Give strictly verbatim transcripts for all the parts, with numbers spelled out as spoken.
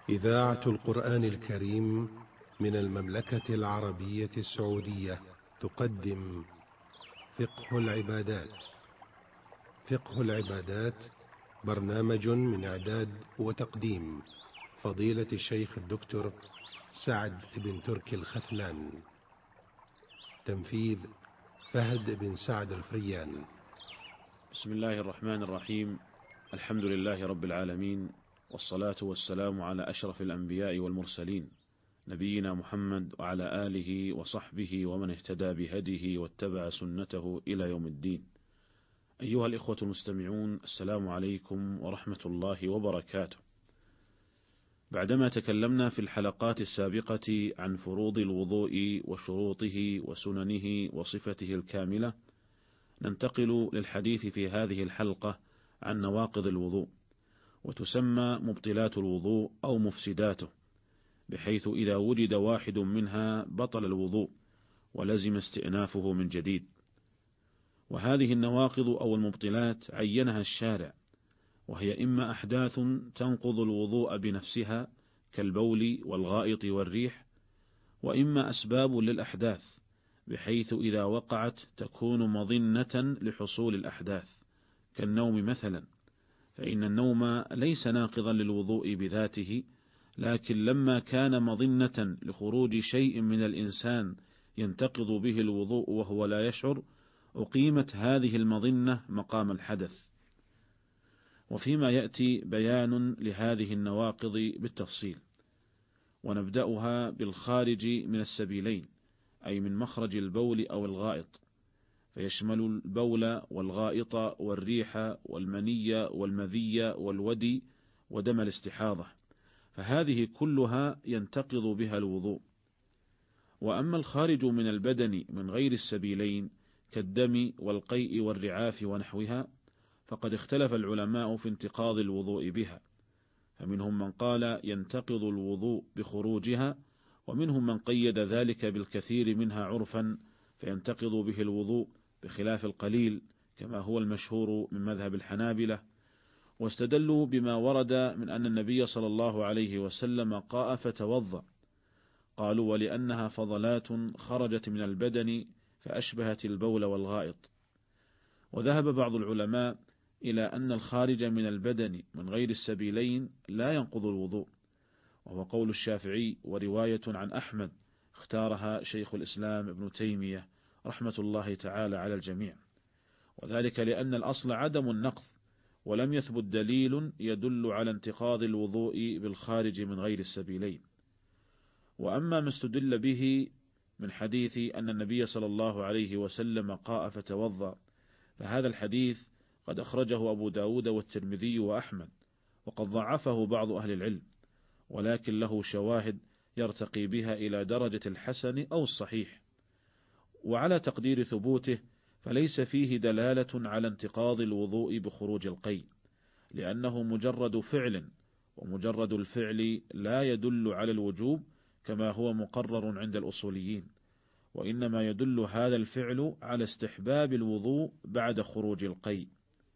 إذاعة القرآن الكريم من المملكة العربية السعودية تقدم فقه العبادات. فقه العبادات برنامج من إعداد وتقديم فضيلة الشيخ الدكتور سعد بن تركي الختلان. تنفيذ فهد بن سعد الفريان. بسم الله الرحمن الرحيم. الحمد لله رب العالمين، والصلاة والسلام على أشرف الأنبياء والمرسلين، نبينا محمد وعلى آله وصحبه ومن اهتدى بهديه واتبع سنته إلى يوم الدين. أيها الإخوة المستمعون، السلام عليكم ورحمة الله وبركاته. بعدما تكلمنا في الحلقات السابقة عن فروض الوضوء وشروطه وسننه وصفته الكاملة، ننتقل للحديث في هذه الحلقة عن نواقض الوضوء، وتسمى مبطلات الوضوء أو مفسداته، بحيث إذا وجد واحد منها بطل الوضوء ولزم استئنافه من جديد. وهذه النواقض أو المبطلات عينها الشارع، وهي إما أحداث تنقض الوضوء بنفسها كالبول والغائط والريح، وإما أسباب للأحداث، بحيث إذا وقعت تكون مظنة لحصول الأحداث كالنوم مثلا، فإن النوم ليس ناقضا للوضوء بذاته، لكن لما كان مظنة لخروج شيء من الإنسان ينتقض به الوضوء وهو لا يشعر، أقيمت هذه المظنة مقام الحدث. وفيما يأتي بيان لهذه النواقض بالتفصيل، ونبدأها بالخارج من السبيلين، أي من مخرج البول أو الغائط، فيشمل البول والغائط والريح والمني والمذي والودي ودم الاستحاضة، فهذه كلها ينتقض بها الوضوء. وأما الخارج من البدن من غير السبيلين كالدم والقيء والرعاف ونحوها، فقد اختلف العلماء في انتقاض الوضوء بها، فمنهم من قال ينتقض الوضوء بخروجها، ومنهم من قيد ذلك بالكثير منها عرفا فينتقض به الوضوء بخلاف القليل كما هو المشهور من مذهب الحنابلة. واستدلوا بما ورد من أن النبي صلى الله عليه وسلم قاء فتوضأ، قالوا ولأنها فضلات خرجت من البدن فأشبهت البول والغائط. وذهب بعض العلماء إلى أن الخارج من البدن من غير السبيلين لا ينقض الوضوء، وهو قول الشافعي ورواية عن أحمد اختارها شيخ الإسلام ابن تيمية رحمة الله تعالى على الجميع، وذلك لأن الأصل عدم النقض، ولم يثبت دليل يدل على انتقاض الوضوء بالخارج من غير السبيلين. وأما ما استدل به من حديث أن النبي صلى الله عليه وسلم قاء فتوضأ، فهذا الحديث قد أخرجه أبو داود والترمذي وأحمد، وقد ضعفه بعض أهل العلم، ولكن له شواهد يرتقي بها إلى درجة الحسن أو الصحيح. وعلى تقدير ثبوته فليس فيه دلالة على انتقاض الوضوء بخروج القيء، لأنه مجرد فعل، ومجرد الفعل لا يدل على الوجوب كما هو مقرر عند الأصوليين، وإنما يدل هذا الفعل على استحباب الوضوء بعد خروج القيء.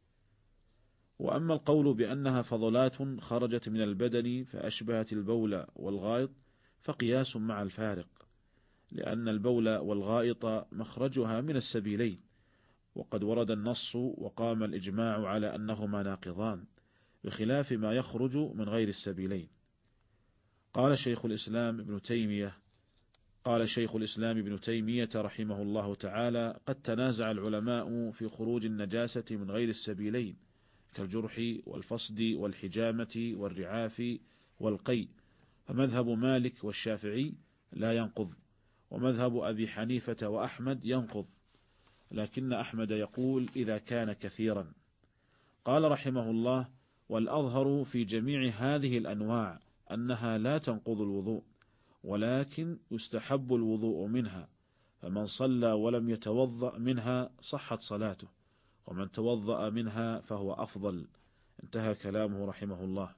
وأما القول بأنها فضلات خرجت من البدن فأشبهت البول والغائط فقياس مع الفارق، لأن البول والغائط مخرجها من السبيلين، وقد ورد النص وقام الإجماع على أنهما ناقضان، بخلاف ما يخرج من غير السبيلين. قال شيخ الإسلام ابن تيمية قال شيخ الإسلام ابن تيمية رحمه الله تعالى: قد تنازع العلماء في خروج النجاسة من غير السبيلين كالجرح والفصد والحجامة والرعاف والقيء، فمذهب مالك والشافعي لا ينقض، ومذهب أبي حنيفة وأحمد ينقض، لكن أحمد يقول إذا كان كثيرا. قال رحمه الله: والأظهر في جميع هذه الأنواع أنها لا تنقض الوضوء، ولكن يستحب الوضوء منها، فمن صلى ولم يتوضأ منها صحت صلاته، ومن توضأ منها فهو أفضل. انتهى كلامه رحمه الله.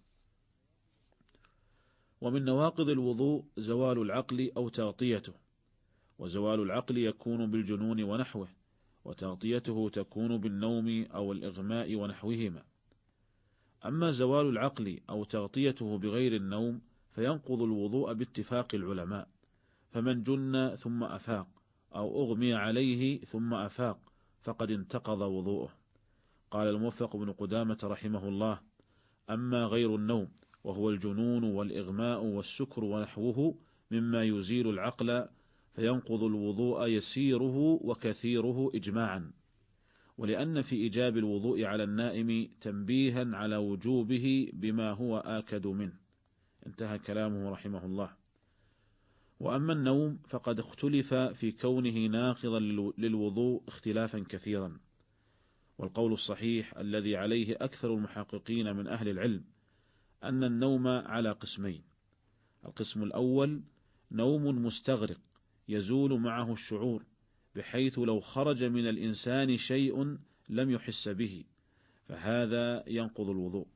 ومن نواقض الوضوء زوال العقل أو تغطيته، وزوال العقل يكون بالجنون ونحوه، وتغطيته تكون بالنوم أو الإغماء ونحوهما. أما زوال العقل أو تغطيته بغير النوم فينقض الوضوء باتفاق العلماء، فمن جن ثم أفاق أو أغمي عليه ثم أفاق فقد انتقض وضوءه. قال الموفق بن قدامة رحمه الله: أما غير النوم وهو الجنون والإغماء والسكر ونحوه مما يزيل العقل فينقض الوضوء يسيره وكثيره إجماعا، ولأن في إيجاب الوضوء على النائم تنبيها على وجوبه بما هو آكد منه. انتهى كلامه رحمه الله. وأما النوم فقد اختلف في كونه ناقضا للوضوء اختلافا كثيرا، والقول الصحيح الذي عليه أكثر المحققين من أهل العلم أن النوم على قسمين: القسم الأول نوم مستغرق يزول معه الشعور، بحيث لو خرج من الإنسان شيء لم يحس به، فهذا ينقض الوضوء.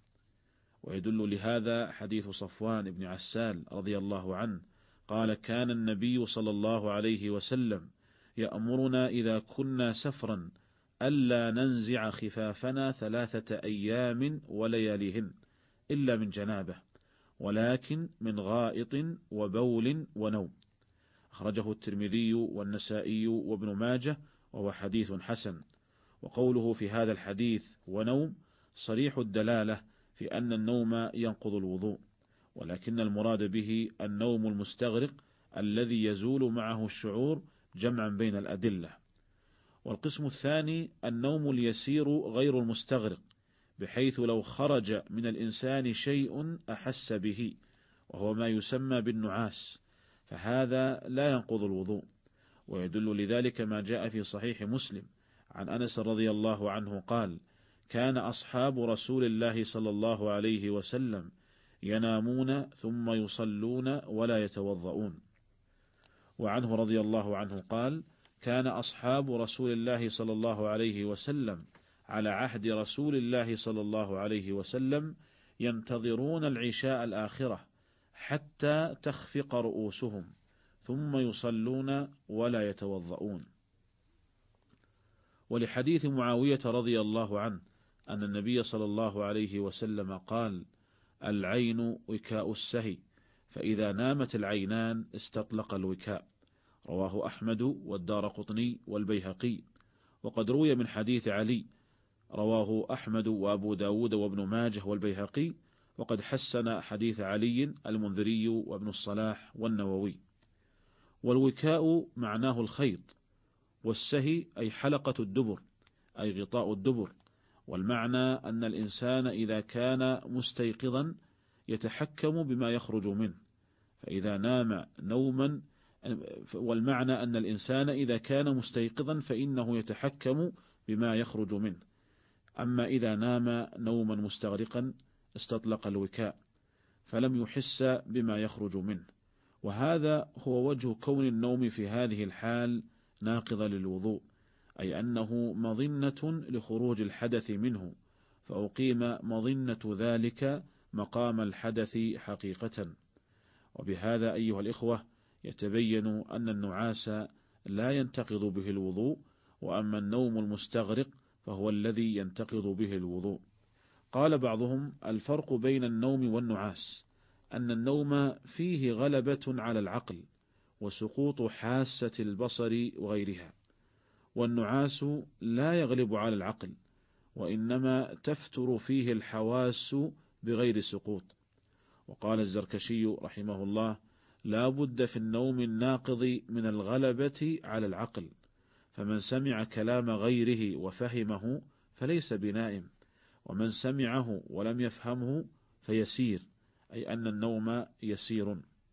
ويدل لهذا حديث صفوان بن عسال رضي الله عنه قال: كان النبي صلى الله عليه وسلم يأمرنا إذا كنا سفرا ألا ننزع خفافنا ثلاثة أيام ولياليهن إلا من جنابه، ولكن من غائط وبول ونوم. أخرجه الترمذي والنسائي وابن ماجه وهو حديث حسن. وقوله في هذا الحديث ونوم صريح الدلالة في أن النوم ينقض الوضوء، ولكن المراد به النوم المستغرق الذي يزول معه الشعور جمعا بين الأدلة. والقسم الثاني النوم اليسير غير المستغرق، بحيث لو خرج من الإنسان شيء أحس به، وهو ما يسمى بالنعاس، فهذا لا ينقض الوضوء. ويدل لذلك ما جاء في صحيح مسلم عن أنس رضي الله عنه قال: كان أصحاب رسول الله صلى الله عليه وسلم ينامون ثم يصلون ولا يتوضؤون. وعنه رضي الله عنه قال: كان أصحاب رسول الله صلى الله عليه وسلم على عهد رسول الله صلى الله عليه وسلم ينتظرون العشاء الآخرة حتى تخفق رؤوسهم ثم يصلون ولا يتوضؤون. ولحديث معاوية رضي الله عنه أن النبي صلى الله عليه وسلم قال: العين وكاء السهي، فإذا نامت العينان استطلق الوكاء. رواه أحمد والدارقطني والبيهقي. وقد روي من حديث علي، رواه أحمد وأبو داود وابن ماجه والبيهقي، وقد حسن حديث علي المنذري وابن الصلاح والنووي. والوكاء معناه الخيط، والسهي أي حلقة الدبر أي غطاء الدبر. والمعنى أن الإنسان إذا كان مستيقظا يتحكم بما يخرج منه، فإذا نام نوما والمعنى أن الإنسان إذا كان مستيقظا فإنه يتحكم بما يخرج منه. أما إذا نام نوما مستغرقا استطلق الوكاء فلم يحس بما يخرج منه. وهذا هو وجه كون النوم في هذه الحال ناقضا للوضوء، أي أنه مظنة لخروج الحدث منه، فأقيم مظنة ذلك مقام الحدث حقيقة. وبهذا أيها الإخوة يتبين أن النعاس لا ينتقض به الوضوء، وأما النوم المستغرق فهو الذي ينتقض به الوضوء. قال بعضهم: الفرق بين النوم والنعاس أن النوم فيه غلبة على العقل وسقوط حاسة البصر وغيرها، والنعاس لا يغلب على العقل، وإنما تفتر فيه الحواس بغير سقوط. وقال الزركشي رحمه الله: لا بد في النوم الناقض من الغلبة على العقل، فمن سمع كلام غيره وفهمه فليس بنائم، ومن سمعه ولم يفهمه فيسير، أي أن النوم يسير.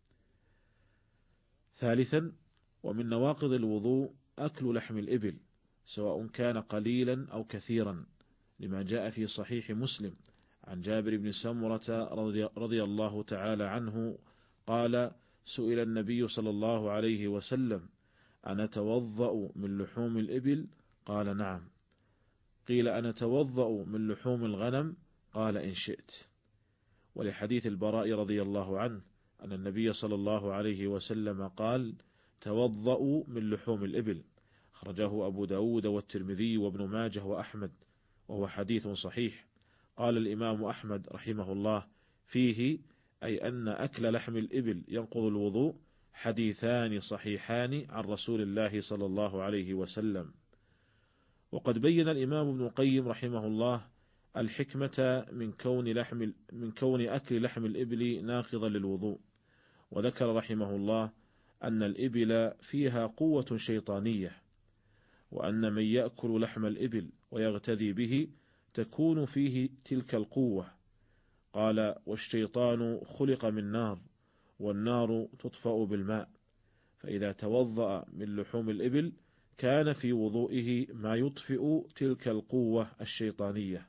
ثالثا، ومن نواقض الوضوء أكل لحم الإبل سواء كان قليلا أو كثيرا، لما جاء في صحيح مسلم عن جابر بن سمرة رضي الله تعالى عنه قال: سئل النبي صلى الله عليه وسلم: أنا توضأ من لحوم الإبل؟ قال: نعم. قيل: أنا توضأ من لحوم الغنم؟ قال: إن شئت. ولحديث البراء رضي الله عنه أن النبي صلى الله عليه وسلم قال: توضأوا من لحوم الإبل. أخرجه أبو داود والترمذي وابن ماجه وأحمد، وهو حديث صحيح. قال الإمام أحمد رحمه الله فيه: أي أن أكل لحم الإبل ينقض الوضوء حديثان صحيحان عن رسول الله صلى الله عليه وسلم. وقد بين الإمام ابن القيم رحمه الله الحكمة من كون لحم من كون أكل لحم الإبل ناقضا للوضوء، وذكر رحمه الله أن الإبل فيها قوة شيطانية، وأن من يأكل لحم الإبل ويغتذي به تكون فيه تلك القوة. قال: والشيطان خلق من نار، والنار تطفأ بالماء، فإذا توضأ من لحوم الإبل كان في وضوئه ما يطفئ تلك القوة الشيطانية.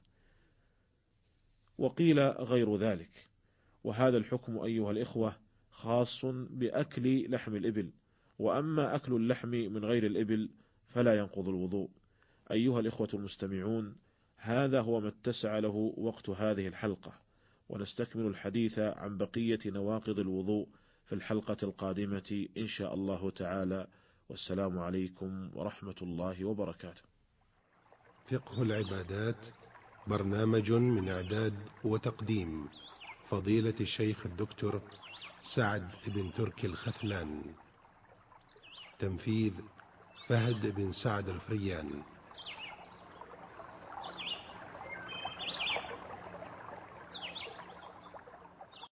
وقيل غير ذلك. وهذا الحكم أيها الإخوة خاص بأكل لحم الإبل، وأما أكل اللحم من غير الإبل فلا ينقض الوضوء. أيها الإخوة المستمعون، هذا هو ما اتسع له وقت هذه الحلقة، ونستكمل الحديث عن بقية نواقض الوضوء في الحلقة القادمة إن شاء الله تعالى. والسلام عليكم ورحمة الله وبركاته. فقه العبادات، برنامج من إعداد وتقديم فضيلة الشيخ الدكتور سعد بن تركي الختلان، تنفيذ فهد بن سعد الفريان.